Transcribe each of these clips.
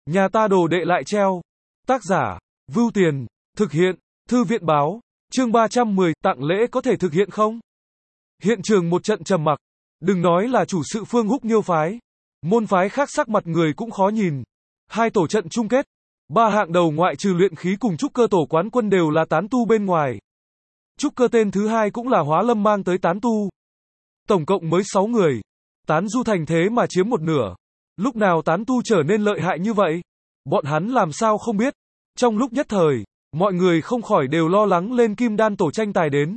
Nhà ta đồ đệ lại treo. Tác giả, Vưu Tiền, thực hiện, Thư viện báo, chương 310, tặng lễ có thể thực hiện không? Hiện trường một trận trầm mặc, đừng nói là chủ sự Phương Húc Nhiêu phái, môn phái khác sắc mặt người cũng khó nhìn. Hai tổ trận chung kết, ba hạng đầu ngoại trừ luyện khí cùng trúc cơ tổ quán quân đều là tán tu bên ngoài. Trúc cơ tên thứ hai cũng là Hóa Lâm mang tới tán tu. Tổng cộng mới 6 người, tán du thành thế mà chiếm một nửa. Lúc nào tán tu trở nên lợi hại như vậy? Bọn hắn làm sao không biết? Trong lúc nhất thời, mọi người không khỏi đều lo lắng lên Kim Đan tổ tranh tài đến.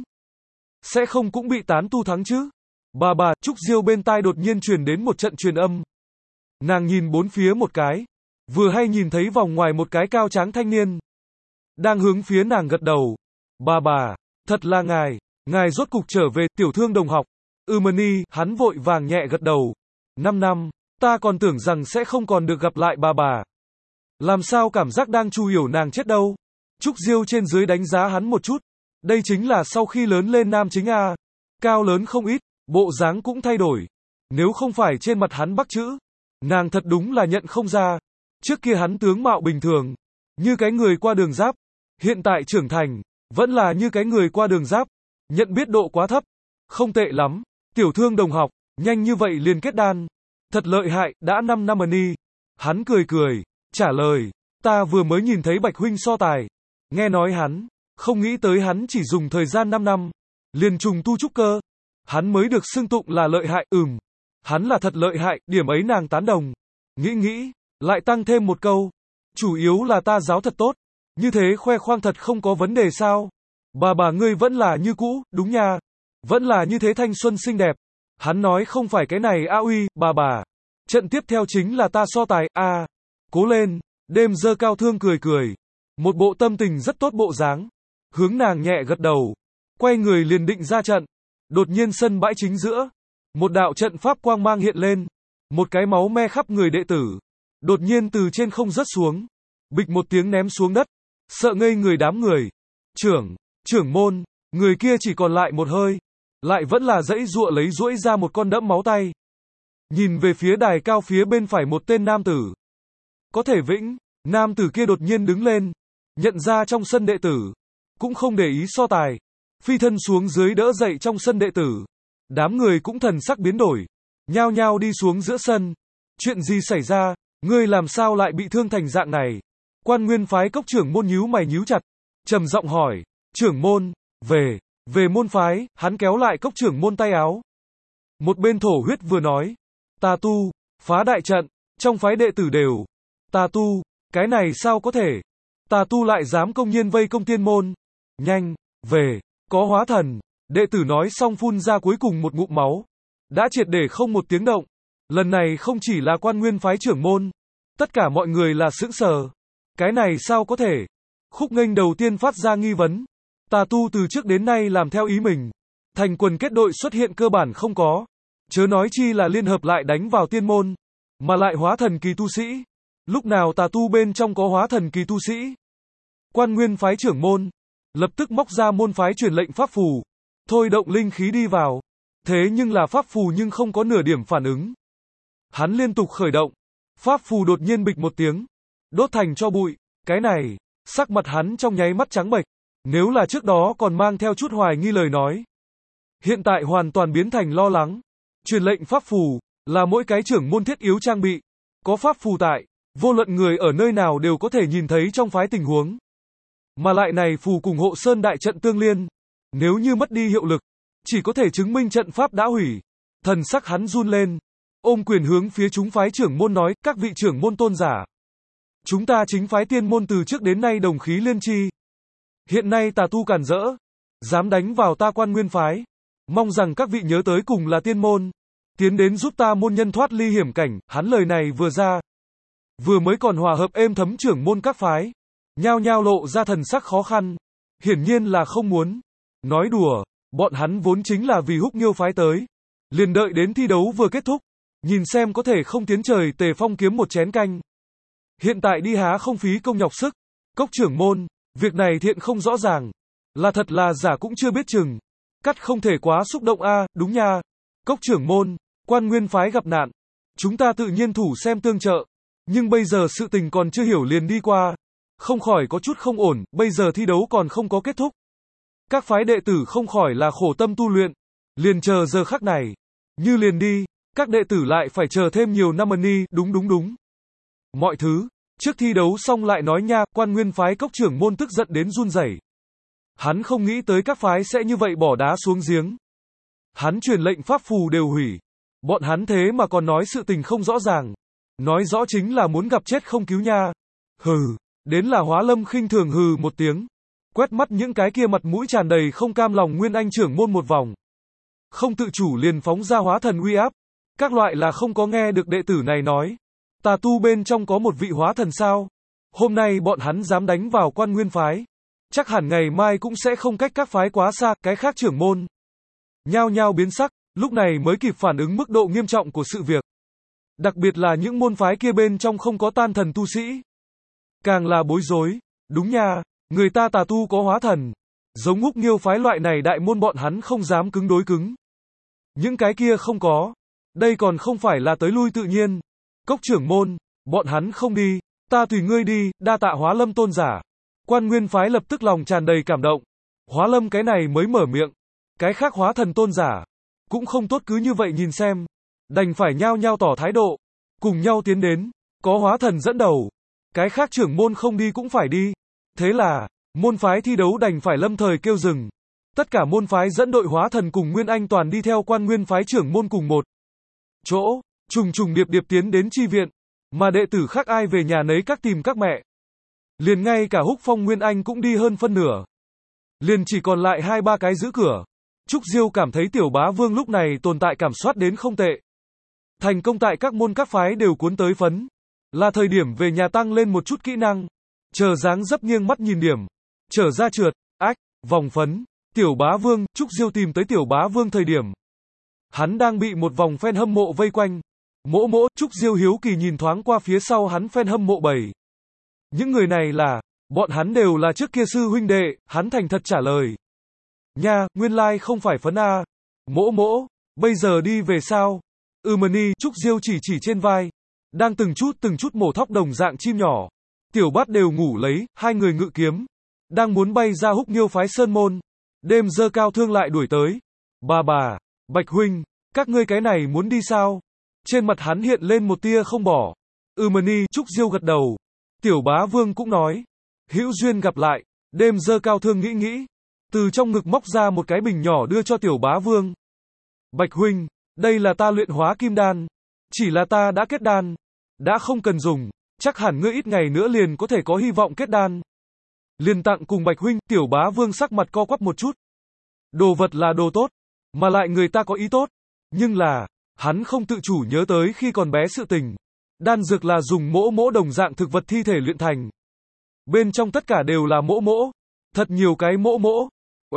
Sẽ không cũng bị tán tu thắng chứ? Bà, Trúc Diêu bên tai đột nhiên truyền đến một trận truyền âm. Nàng nhìn bốn phía một cái, vừa hay nhìn thấy vòng ngoài một cái cao tráng thanh niên. Đang hướng phía nàng gật đầu. Bà, thật là ngài rốt cục trở về, tiểu thương đồng học. Mani, hắn vội vàng nhẹ gật đầu. 5 năm, ta còn tưởng rằng sẽ không còn được gặp lại bà. Làm sao cảm giác đang chu hiểu nàng chết đâu. Trúc Diêu trên dưới đánh giá hắn một chút. Đây chính là sau khi lớn lên nam chính a. Cao lớn không ít, bộ dáng cũng thay đổi. Nếu không phải trên mặt hắn bắc chữ, nàng thật đúng là nhận không ra. Trước kia hắn tướng mạo bình thường, như cái người qua đường giáp. Hiện tại trưởng thành, vẫn là như cái người qua đường giáp. Nhận biết độ quá thấp. Không tệ lắm, tiểu thương đồng học, nhanh như vậy liền kết đan. Thật lợi hại, đã 5 năm Mani. Hắn cười, trả lời, ta vừa mới nhìn thấy Bạch huynh so tài. Nghe nói hắn, không nghĩ tới hắn chỉ dùng thời gian 5 năm, liền trùng tu trúc cơ. Hắn mới được xưng tụng là lợi hại, hắn là thật lợi hại, điểm ấy nàng tán đồng. Nghĩ, lại tăng thêm một câu. Chủ yếu là ta giáo thật tốt, như thế khoe khoang thật không có vấn đề sao? Bà ngươi vẫn là như cũ, đúng nha. Vẫn là như thế thanh xuân xinh đẹp. Hắn nói không phải cái này uy, bà. Trận tiếp theo chính là ta so tài, cố lên. Đêm dơ cao thương cười. Một bộ tâm tình rất tốt bộ dáng. Hướng nàng nhẹ gật đầu. Quay người liền định ra trận. Đột nhiên sân bãi chính giữa. Một đạo trận pháp quang mang hiện lên. Một cái máu me khắp người đệ tử. Đột nhiên từ trên không rớt xuống. Bịch một tiếng ném xuống đất. Sợ ngây người đám người. Trưởng môn. Người kia chỉ còn lại một hơi. Lại vẫn là dãy giụa lấy duỗi ra một con đẫm máu tay. Nhìn về phía đài cao phía bên phải một tên nam tử. Có thể vĩnh, nam tử kia đột nhiên đứng lên. Nhận ra trong sân đệ tử. Cũng không để ý so tài. Phi thân xuống dưới đỡ dậy trong sân đệ tử. Đám người cũng thần sắc biến đổi. Nhao nhao đi xuống giữa sân. Chuyện gì xảy ra, ngươi làm sao lại bị thương thành dạng này? Quan Nguyên phái Cốc trưởng môn nhíu mày nhíu chặt. Trầm giọng hỏi, trưởng môn, về môn phái, hắn kéo lại Cốc trưởng môn tay áo. Một bên thổ huyết vừa nói, tà tu, phá đại trận, trong phái đệ tử đều. Tà tu, cái này sao có thể? Tà tu lại dám công nhiên vây công tiên môn. Nhanh, về, có hóa thần. Đệ tử nói xong phun ra cuối cùng một ngụm máu. Đã triệt để không một tiếng động. Lần này không chỉ là Quan Nguyên phái trưởng môn. Tất cả mọi người là sững sờ. Cái này sao có thể? Khúc Nghênh đầu tiên phát ra nghi vấn. Tà tu từ trước đến nay làm theo ý mình. Thành quần kết đội xuất hiện cơ bản không có. Chớ nói chi là liên hợp lại đánh vào tiên môn. Mà lại hóa thần kỳ tu sĩ. Lúc nào tà tu bên trong có hóa thần kỳ tu sĩ? Quan Nguyên phái trưởng môn. Lập tức móc ra môn phái truyền lệnh pháp phù. Thôi động linh khí đi vào. Thế nhưng là pháp phù nhưng không có nửa điểm phản ứng. Hắn liên tục khởi động. Pháp phù đột nhiên bịch một tiếng. Đốt thành tro bụi. Cái này, sắc mặt hắn trong nháy mắt trắng bệch. Nếu là trước đó còn mang theo chút hoài nghi lời nói. Hiện tại hoàn toàn biến thành lo lắng. Truyền lệnh pháp phù, là mỗi cái trưởng môn thiết yếu trang bị. Có pháp phù tại, vô luận người ở nơi nào đều có thể nhìn thấy trong phái tình huống. Mà lại này phù cùng hộ sơn đại trận tương liên. Nếu như mất đi hiệu lực, chỉ có thể chứng minh trận pháp đã hủy. Thần sắc hắn run lên. Ôm quyền hướng phía chúng phái trưởng môn nói, các vị trưởng môn tôn giả. Chúng ta chính phái tiên môn từ trước đến nay đồng khí liên chi. Hiện nay tà tu càn rỡ. Dám đánh vào ta Quan Nguyên phái. Mong rằng các vị nhớ tới cùng là tiên môn. Tiến đến giúp ta môn nhân thoát ly hiểm cảnh. Hắn lời này vừa ra. Vừa mới còn hòa hợp êm thấm trưởng môn các phái. Nhao nhao lộ ra thần sắc khó khăn. Hiển nhiên là không muốn. Nói đùa, bọn hắn vốn chính là vì Húc Nhiêu phái tới. Liền đợi đến thi đấu vừa kết thúc. Nhìn xem có thể không tiến trời Tề Phong kiếm một chén canh. Hiện tại đi há không phí công nhọc sức. Cốc trưởng môn, việc này thiện không rõ ràng. Là thật là giả cũng chưa biết chừng. Cắt không thể quá xúc động đúng nha. Cốc trưởng môn, Quan Nguyên phái gặp nạn. Chúng ta tự nhiên thủ xem tương trợ. Nhưng bây giờ sự tình còn chưa hiểu liền đi qua. Không khỏi có chút không ổn, bây giờ thi đấu còn không có kết thúc. Các phái đệ tử không khỏi là khổ tâm tu luyện. Liền chờ giờ khắc này. Như liền đi, các đệ tử lại phải chờ thêm nhiều năm ni, đúng. Mọi thứ, trước thi đấu xong lại nói nha, Quan Nguyên phái Cốc trưởng môn tức giận đến run rẩy. Hắn không nghĩ tới các phái sẽ như vậy bỏ đá xuống giếng. Hắn truyền lệnh pháp phù đều hủy. Bọn hắn thế mà còn nói sự tình không rõ ràng. Nói rõ chính là muốn gặp chết không cứu nha. Hừ, đến là Hóa Lâm khinh thường hừ một tiếng. Quét mắt những cái kia mặt mũi tràn đầy không cam lòng Nguyên Anh trưởng môn một vòng. Không tự chủ liền phóng ra hóa thần uy áp. Các loại là không có nghe được đệ tử này nói. Tà tu bên trong có một vị hóa thần sao? Hôm nay bọn hắn dám đánh vào Quan Nguyên phái. Chắc hẳn ngày mai cũng sẽ không cách các phái quá xa, cái khác trưởng môn. Nhao nhao biến sắc, lúc này mới kịp phản ứng mức độ nghiêm trọng của sự việc. Đặc biệt là những môn phái kia bên trong không có tan thần tu sĩ. Càng là bối rối, đúng nha, người ta tà tu có hóa thần. Giống Húc Nghiêu phái loại này đại môn bọn hắn không dám cứng đối cứng. Những cái kia không có. Đây còn không phải là tới lui tự nhiên. Cốc trưởng môn, bọn hắn không đi, ta tùy ngươi đi, đa tạ Hóa Lâm tôn giả. Quan Nguyên phái lập tức lòng tràn đầy cảm động. Hóa Lâm cái này mới mở miệng. Cái khác hóa thần tôn giả cũng không tốt cứ như vậy nhìn xem. Đành phải nhao nhao tỏ thái độ. Cùng nhau tiến đến. Có hóa thần dẫn đầu. Cái khác trưởng môn không đi cũng phải đi. Thế là, môn phái thi đấu đành phải lâm thời kêu dừng. Tất cả môn phái dẫn đội hóa thần cùng Nguyên Anh toàn đi theo Quan Nguyên phái trưởng môn cùng một chỗ. Trùng điệp tiến đến chi viện. Mà đệ tử khác ai về nhà nấy các tìm các mẹ. Liền ngay cả Húc Phong Nguyên Anh cũng đi hơn phân nửa. Liền chỉ còn lại 2-3 cái giữ cửa. Trúc Diêu cảm thấy Tiểu Bá Vương lúc này tồn tại cảm soát đến không tệ. Thành công tại các môn các phái đều cuốn tới phấn. Là thời điểm về nhà tăng lên một chút kỹ năng. Chờ dáng dấp nghiêng mắt nhìn điểm. Trở ra trượt, ách, vòng phấn. Tiểu Bá Vương, Trúc Diêu tìm tới Tiểu Bá Vương thời điểm. Hắn đang bị một vòng fan hâm mộ vây quanh. Mỗ, Trúc Diêu hiếu kỳ nhìn thoáng qua phía sau hắn fan hâm mộ bầy. Những người này là, bọn hắn đều là trước kia sư huynh đệ, hắn thành thật trả lời. Nha, nguyên lai không phải phấn A. Mỗ, bây giờ đi về sao? Mani, Trúc Diêu chỉ trên vai. Đang từng chút mổ thóc đồng dạng chim nhỏ. Tiểu Bát đều ngủ lấy, hai người ngự kiếm. Đang muốn bay ra Húc Nghiêu phái sơn môn. Đêm Dơ Cao Thương lại đuổi tới. Bà, Bạch huynh, các ngươi cái này muốn đi sao? Trên mặt hắn hiện lên một tia không bỏ. Mani, Trúc Diêu gật đầu. Tiểu Bá Vương cũng nói. Hữu duyên gặp lại. Đêm Dơ Cao Thương nghĩ. Từ trong ngực móc ra một cái bình nhỏ đưa cho Tiểu Bá Vương. Bạch huynh, đây là ta luyện hóa kim đan. Chỉ là ta đã kết đan. Đã không cần dùng. Chắc hẳn ngươi ít ngày nữa liền có thể có hy vọng kết đan. Liền tặng cùng Bạch huynh. Tiểu Bá Vương sắc mặt co quắp một chút. Đồ vật là đồ tốt. Mà lại người ta có ý tốt. Nhưng là, hắn không tự chủ nhớ tới khi còn bé sự tình. Đan dược là dùng mỗ đồng dạng thực vật thi thể luyện thành. Bên trong tất cả đều là mỗ. Thật nhiều cái mỗ.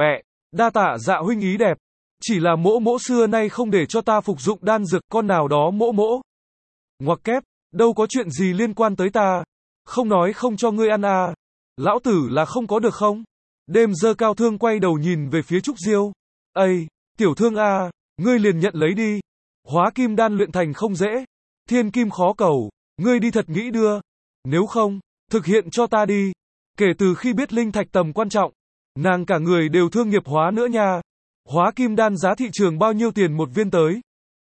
Đa tạ Dạ huynh ý đẹp. Chỉ là mỗ xưa nay không để cho ta phục dụng đan dược con nào đó mỗ. Ngoặc kép, đâu có chuyện gì liên quan tới ta. Không nói không cho ngươi ăn à. Lão tử là không có được không? Đêm Dơ Cao Thương quay đầu nhìn về phía Trúc Diêu. Ây, tiểu thương à, ngươi liền nhận lấy đi. Hóa kim đan luyện thành không dễ. Thiên kim khó cầu, ngươi đi thật nghĩ đưa. Nếu không, thực hiện cho ta đi. Kể từ khi biết linh thạch tầm quan trọng, nàng cả người đều thương nghiệp hóa nữa nha. Hóa kim đan giá thị trường bao nhiêu tiền một viên tới?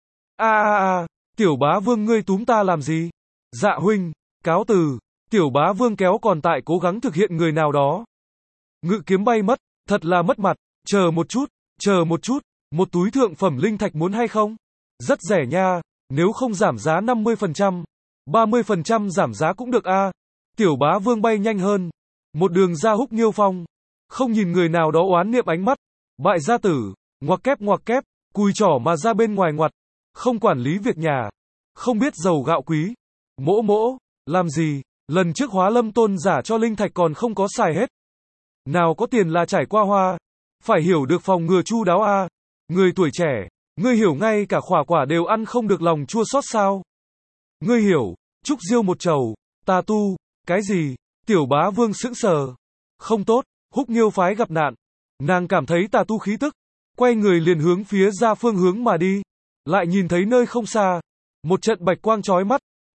Tiểu Bá Vương ngươi túm ta làm gì? Dạ huynh, cáo từ. Tiểu Bá Vương kéo còn tại cố gắng thực hiện người nào đó. Ngự kiếm bay mất, thật là mất mặt. Chờ một chút, một túi thượng phẩm linh thạch muốn hay không? Rất rẻ nha, nếu không giảm giá 50%, 30% giảm giá cũng được a. Tiểu Bá Vương bay nhanh hơn, một đường ra Húc Nghiêu phong, không nhìn người nào đó oán niệm ánh mắt. Bại gia tử, ngoặc kép, cùi trỏ mà ra bên ngoài ngoặt, không quản lý việc nhà, không biết dầu gạo quý. Mỗ, làm gì, lần trước Hóa Lâm tôn giả cho linh thạch còn không có xài hết. Nào có tiền là trải qua hoa, phải hiểu được phòng ngừa chu đáo a. Người tuổi trẻ, ngươi hiểu ngay cả quả đều ăn không được lòng chua xót sao? Ngươi hiểu, Trúc Diêu một trầu, tà tu, cái gì? Tiểu Bá Vương sững sờ. Không tốt, Húc Nghiêu phái gặp nạn. Nàng cảm thấy tà tu khí tức, quay người liền hướng phía ra phương hướng mà đi. Lại nhìn thấy nơi không xa, một trận bạch quang chói mắt,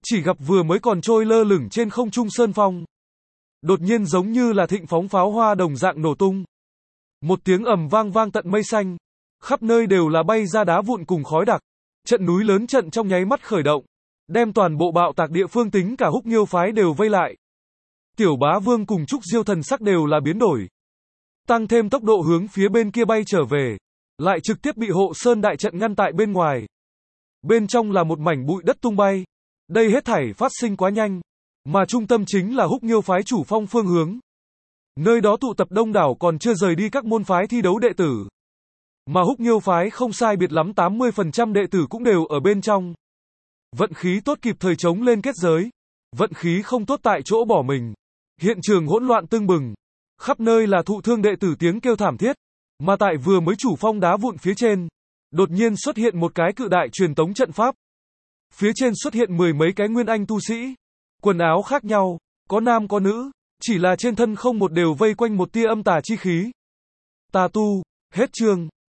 Chỉ gặp vừa mới còn trôi lơ lửng trên không trung sơn phong. Đột nhiên giống như là thịnh phóng pháo hoa đồng dạng nổ tung. Một tiếng ầm vang vang tận mây xanh. Khắp nơi đều là bay ra đá vụn cùng khói đặc. Trận núi lớn trận trong nháy mắt khởi động. Đem toàn bộ bạo tạc địa phương tính cả Húc Nghiêu phái đều vây lại. Tiểu Bá Vương cùng Trúc Diêu thần sắc đều là biến đổi. Tăng thêm tốc độ hướng phía bên kia bay trở về. Lại trực tiếp bị hộ sơn đại trận ngăn tại bên ngoài. Bên trong là một mảnh bụi đất tung bay. Đây hết thảy phát sinh quá nhanh. Mà trung tâm chính là Húc Nghiêu phái chủ phong phương hướng. Nơi đó tụ tập đông đảo còn chưa rời đi các môn phái thi đấu đệ tử. Mà Húc Nghiêu phái không sai biệt lắm 80% đệ tử cũng đều ở bên trong. Vận khí tốt kịp thời chống lên kết giới. Vận khí không tốt tại chỗ bỏ mình. Hiện trường hỗn loạn tưng bừng. Khắp nơi là thụ thương đệ tử tiếng kêu thảm thiết. Mà tại vừa mới chủ phong đá vụn phía trên, đột nhiên xuất hiện một cái cự đại truyền tống trận pháp. Phía trên xuất hiện 10 mấy cái nguyên anh tu sĩ. Quần áo khác nhau, có nam có nữ, chỉ là trên thân không một đều vây quanh một tia âm tà chi khí. Tà tu, hết chương.